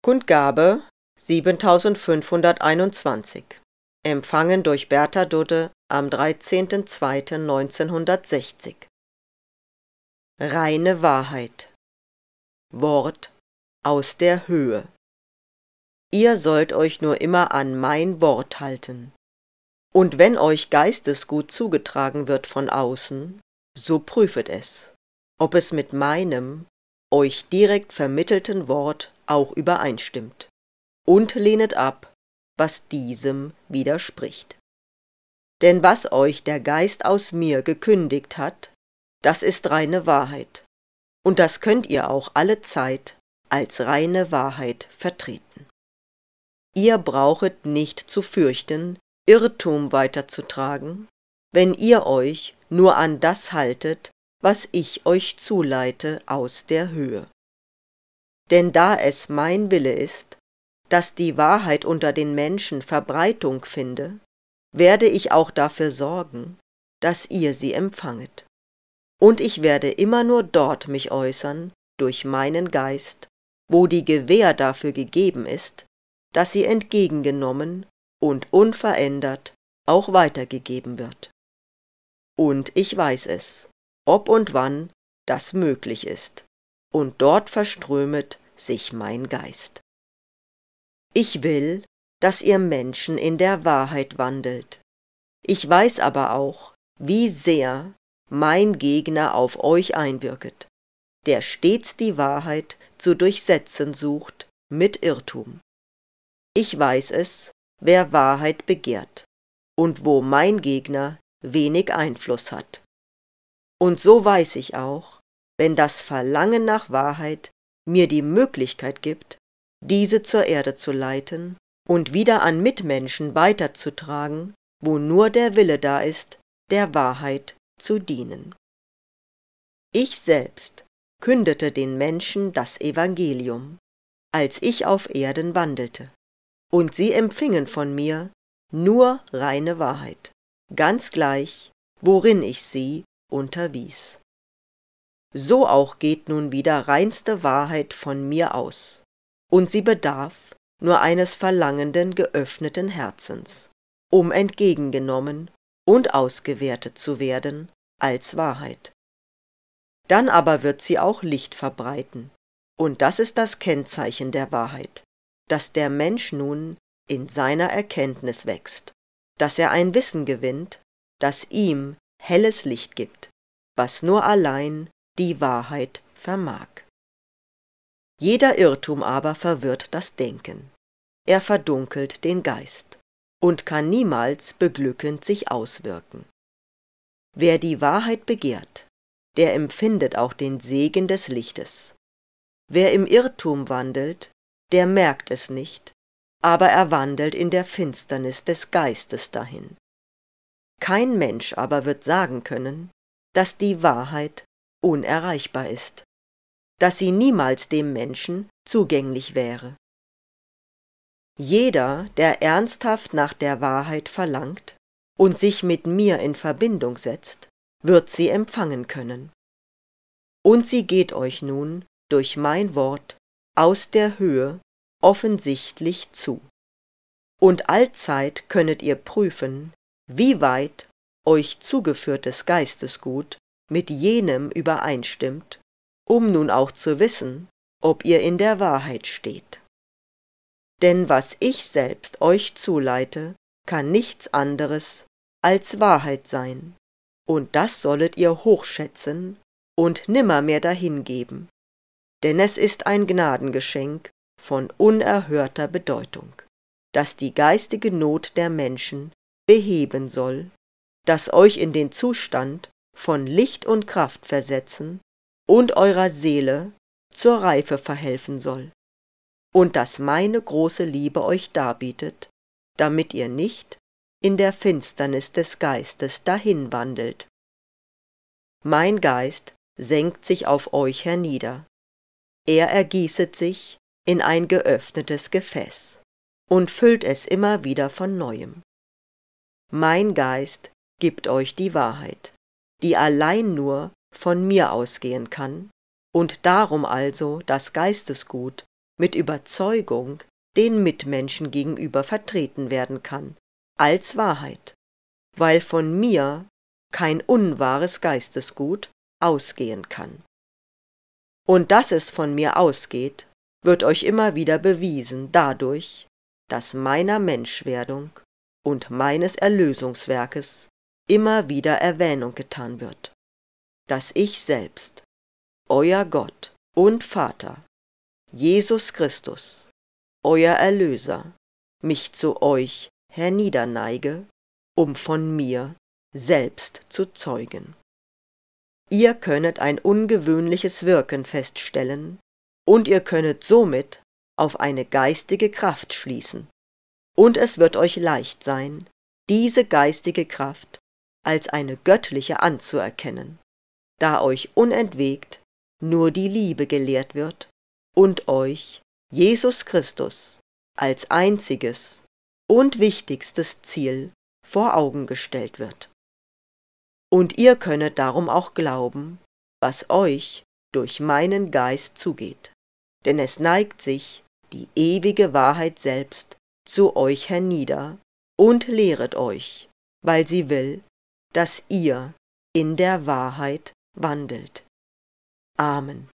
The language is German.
Kundgabe 7521. Empfangen durch Bertha Dudde am 13.02.1960. Reine Wahrheit. Wort aus der Höhe. Ihr sollt euch nur immer an mein Wort halten. Und wenn euch Geistesgut zugetragen wird von außen, so prüfet es, ob es mit meinem, euch direkt vermittelten Wort auch übereinstimmt, und lehnet ab, was diesem widerspricht. Denn was euch der Geist aus mir gekündigt hat, das ist reine Wahrheit, und das könnt ihr auch alle Zeit als reine Wahrheit vertreten. Ihr brauchet nicht zu fürchten, Irrtum weiterzutragen, wenn ihr euch nur an das haltet, was ich euch zuleite aus der Höhe. Denn da es mein Wille ist, dass die Wahrheit unter den Menschen Verbreitung finde, werde ich auch dafür sorgen, dass ihr sie empfanget. Und ich werde immer nur dort mich äußern, durch meinen Geist, wo die Gewähr dafür gegeben ist, dass sie entgegengenommen und unverändert auch weitergegeben wird. Und ich weiß es, ob und wann das möglich ist, und dort verströmet sich mein Geist. Ich will, dass ihr Menschen in der Wahrheit wandelt. Ich weiß aber auch, wie sehr mein Gegner auf euch einwirket, der stets die Wahrheit zu durchsetzen sucht mit Irrtum. Ich weiß es, wer Wahrheit begehrt, und wo mein Gegner wenig Einfluss hat. Und so weiß ich auch, wenn das Verlangen nach Wahrheit mir die Möglichkeit gibt, diese zur Erde zu leiten und wieder an Mitmenschen weiterzutragen, wo nur der Wille da ist, der Wahrheit zu dienen. Ich selbst kündete den Menschen das Evangelium, als ich auf Erden wandelte, und sie empfingen von mir nur reine Wahrheit, ganz gleich, worin ich sie unterwies. So auch geht nun wieder reinste Wahrheit von mir aus, und sie bedarf nur eines verlangenden geöffneten Herzens, um entgegengenommen und ausgewertet zu werden als Wahrheit. Dann aber wird sie auch Licht verbreiten, und das ist das Kennzeichen der Wahrheit, dass der Mensch nun in seiner Erkenntnis wächst, dass er ein Wissen gewinnt, das ihm helles Licht gibt, was nur allein die Wahrheit vermag. Jeder Irrtum aber verwirrt das Denken, er verdunkelt den Geist und kann niemals beglückend sich auswirken. Wer die Wahrheit begehrt, der empfindet auch den Segen des Lichtes. Wer im Irrtum wandelt, der merkt es nicht, aber er wandelt in der Finsternis des Geistes dahin. Kein Mensch aber wird sagen können, dass die Wahrheit unerreichbar ist, dass sie niemals dem Menschen zugänglich wäre. Jeder, der ernsthaft nach der Wahrheit verlangt und sich mit mir in Verbindung setzt, wird sie empfangen können. Und sie geht euch nun durch mein Wort aus der Höhe offensichtlich zu. Und allzeit könnet ihr prüfen, wie weit euch zugeführtes Geistesgut mit jenem übereinstimmt, um nun auch zu wissen, ob ihr in der Wahrheit steht. Denn was ich selbst euch zuleite, kann nichts anderes als Wahrheit sein, und das sollet ihr hochschätzen und nimmermehr dahingeben, denn es ist ein Gnadengeschenk von unerhörter Bedeutung, das die geistige Not der Menschen beheben soll, das euch in den Zustand von Licht und Kraft versetzen und eurer Seele zur Reife verhelfen soll, und das meine große Liebe euch darbietet, damit ihr nicht in der Finsternis des Geistes dahinwandelt. Mein Geist senkt sich auf euch hernieder, er ergießet sich in ein geöffnetes Gefäß und füllt es immer wieder von Neuem. Mein Geist gibt euch die Wahrheit, die allein nur von mir ausgehen kann, und darum also das Geistesgut mit Überzeugung den Mitmenschen gegenüber vertreten werden kann, als Wahrheit, weil von mir kein unwahres Geistesgut ausgehen kann. Und dass es von mir ausgeht, wird euch immer wieder bewiesen dadurch, dass meiner Menschwerdung und meines Erlösungswerkes immer wieder Erwähnung getan wird, dass ich selbst, euer Gott und Vater, Jesus Christus, euer Erlöser, mich zu euch herniederneige, um von mir selbst zu zeugen. Ihr könnet ein ungewöhnliches Wirken feststellen, und ihr könnet somit auf eine geistige Kraft schließen, und es wird euch leicht sein, diese geistige Kraft als eine göttliche anzuerkennen, da euch unentwegt nur die Liebe gelehrt wird und euch Jesus Christus als einziges und wichtigstes Ziel vor Augen gestellt wird. Und ihr könnet darum auch glauben, was euch durch meinen Geist zugeht, denn es neigt sich die ewige Wahrheit selbst zu euch hernieder und lehret euch, weil sie will, dass ihr in der Wahrheit wandelt. Amen.